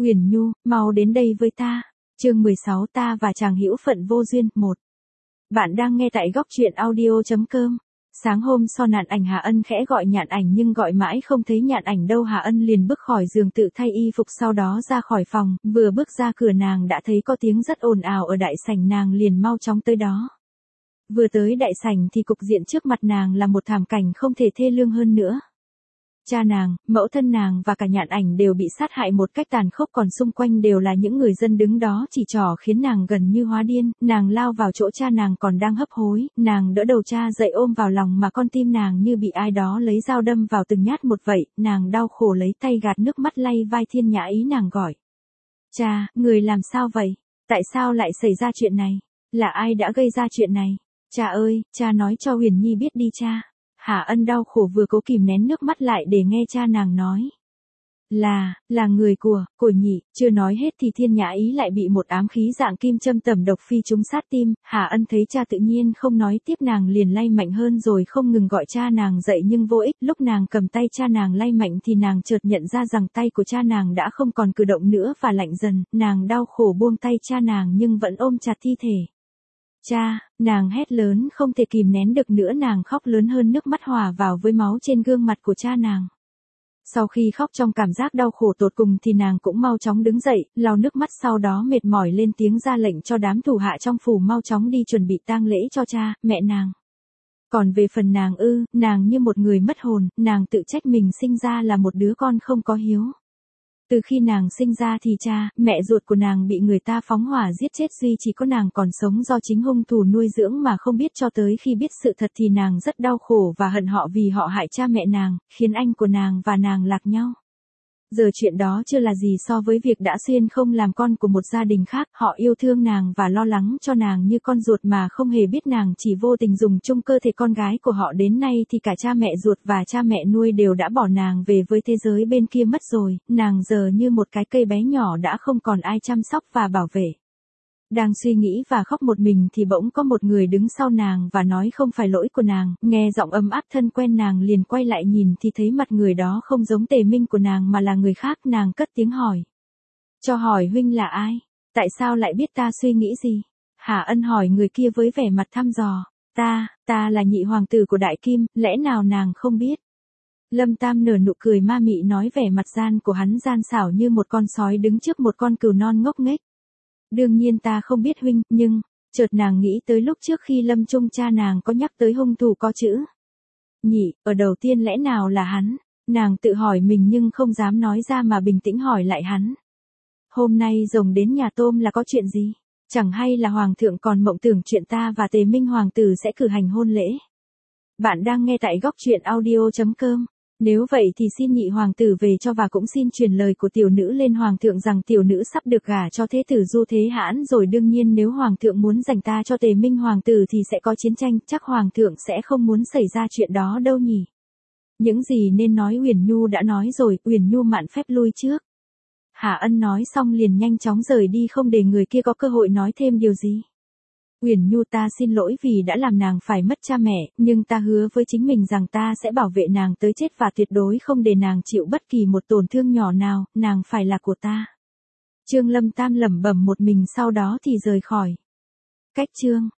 Uyển Nhu, mau đến đây với ta. Chương 16 ta và chàng hữu phận vô duyên, 1. Bạn đang nghe tại góc truyện audio.com. Sáng hôm sau Nhạn Ảnh Hà Ân khẽ gọi Nhạn Ảnh nhưng gọi mãi không thấy Nhạn Ảnh đâu. Hà Ân liền bước khỏi giường tự thay y phục sau đó ra khỏi phòng, vừa bước ra cửa nàng đã thấy có tiếng rất ồn ào ở đại sảnh, nàng liền mau chóng tới đó. Vừa tới đại sảnh thì cục diện trước mặt nàng là một thảm cảnh không thể thê lương hơn nữa. Cha nàng, mẫu thân nàng và cả Nhạn Ảnh đều bị sát hại một cách tàn khốc, còn xung quanh đều là những người dân đứng đó chỉ trỏ khiến nàng gần như hóa điên. Nàng lao vào chỗ cha nàng còn đang hấp hối, nàng đỡ đầu cha dậy ôm vào lòng mà con tim nàng như bị ai đó lấy dao đâm vào từng nhát một vậy. Nàng đau khổ lấy tay gạt nước mắt lay vai Thiên Nhã Ý, nàng gọi: Cha, người làm sao vậy? Tại sao lại xảy ra chuyện này? Là ai đã gây ra chuyện này? Cha ơi, cha nói cho Huyền Nhi biết đi cha. Hà Ân đau khổ vừa cố kìm nén nước mắt lại để nghe cha nàng nói. Là người của Nhị. Chưa nói hết thì Thiên Nhã Ý lại bị một ám khí dạng kim châm tẩm độc phi trúng sát tim. Hà Ân thấy cha tự nhiên không nói tiếp, nàng liền lay mạnh hơn rồi không ngừng gọi cha nàng dậy nhưng vô ích. Lúc nàng cầm tay cha nàng lay mạnh thì nàng chợt nhận ra rằng tay của cha nàng đã không còn cử động nữa và lạnh dần. Nàng đau khổ buông tay cha nàng nhưng vẫn ôm chặt thi thể. Cha, nàng hét lớn không thể kìm nén được nữa, nàng khóc lớn hơn, nước mắt hòa vào với máu trên gương mặt của cha nàng. Sau khi khóc trong cảm giác đau khổ tột cùng thì nàng cũng mau chóng đứng dậy, lau nước mắt, sau đó mệt mỏi lên tiếng ra lệnh cho đám thủ hạ trong phủ mau chóng đi chuẩn bị tang lễ cho cha, mẹ nàng. Còn về phần nàng nàng như một người mất hồn, nàng tự trách mình sinh ra là một đứa con không có hiếu. Từ khi nàng sinh ra thì cha, mẹ ruột của nàng bị người ta phóng hỏa giết chết, duy chỉ có nàng còn sống do chính hung thủ nuôi dưỡng mà không biết, cho tới khi biết sự thật thì nàng rất đau khổ và hận họ vì họ hại cha mẹ nàng, khiến anh của nàng và nàng lạc nhau. Giờ chuyện đó chưa là gì so với việc đã xuyên không làm con của một gia đình khác, họ yêu thương nàng và lo lắng cho nàng như con ruột mà không hề biết nàng chỉ vô tình dùng chung cơ thể con gái của họ. Đến nay thì cả cha mẹ ruột và cha mẹ nuôi đều đã bỏ nàng về với thế giới bên kia mất rồi, nàng giờ như một cái cây bé nhỏ đã không còn ai chăm sóc và bảo vệ. Đang suy nghĩ và khóc một mình thì bỗng có một người đứng sau nàng và nói không phải lỗi của nàng. Nghe giọng ấm áp thân quen, nàng liền quay lại nhìn thì thấy mặt người đó không giống Tề Minh của nàng mà là người khác. Nàng cất tiếng hỏi: Cho hỏi huynh là ai? Tại sao lại biết ta suy nghĩ gì? Hà Ân hỏi người kia với vẻ mặt thăm dò. Ta là nhị hoàng tử của Đại Kim, lẽ nào nàng không biết? Lâm Tam nở nụ cười ma mị nói, vẻ mặt gian của hắn gian xảo như một con sói đứng trước một con cừu non ngốc nghếch. Đương nhiên ta không biết huynh, nhưng, chợt nàng nghĩ tới lúc trước khi lâm chung cha nàng có nhắc tới hung thủ có chữ Nhị, ở đầu tiên lẽ nào là hắn? Nàng tự hỏi mình nhưng không dám nói ra mà bình tĩnh hỏi lại hắn. Hôm nay rồng đến nhà tôm là có chuyện gì? Chẳng hay là hoàng thượng còn mộng tưởng chuyện ta và Tề Minh hoàng tử sẽ cử hành hôn lễ? Bạn đang nghe tại góc truyện audio.com. Nếu vậy thì xin nhị hoàng tử về cho, và cũng xin truyền lời của tiểu nữ lên hoàng thượng rằng tiểu nữ sắp được gả cho thế tử Du Thế Hãn rồi. Đương nhiên nếu hoàng thượng muốn dành ta cho Tề Minh hoàng tử thì sẽ có chiến tranh, chắc hoàng thượng sẽ không muốn xảy ra chuyện đó đâu nhỉ. Những gì nên nói Uyển Nhu đã nói rồi, Uyển Nhu mạn phép lui trước. Hà Ân nói xong liền nhanh chóng rời đi không để người kia có cơ hội nói thêm điều gì. Uyển Nhu, ta xin lỗi vì đã làm nàng phải mất cha mẹ, nhưng ta hứa với chính mình rằng ta sẽ bảo vệ nàng tới chết và tuyệt đối không để nàng chịu bất kỳ một tổn thương nhỏ nào, nàng phải là của ta. Lâm Tam lẩm bẩm một mình, sau đó thì rời khỏi. Cách chương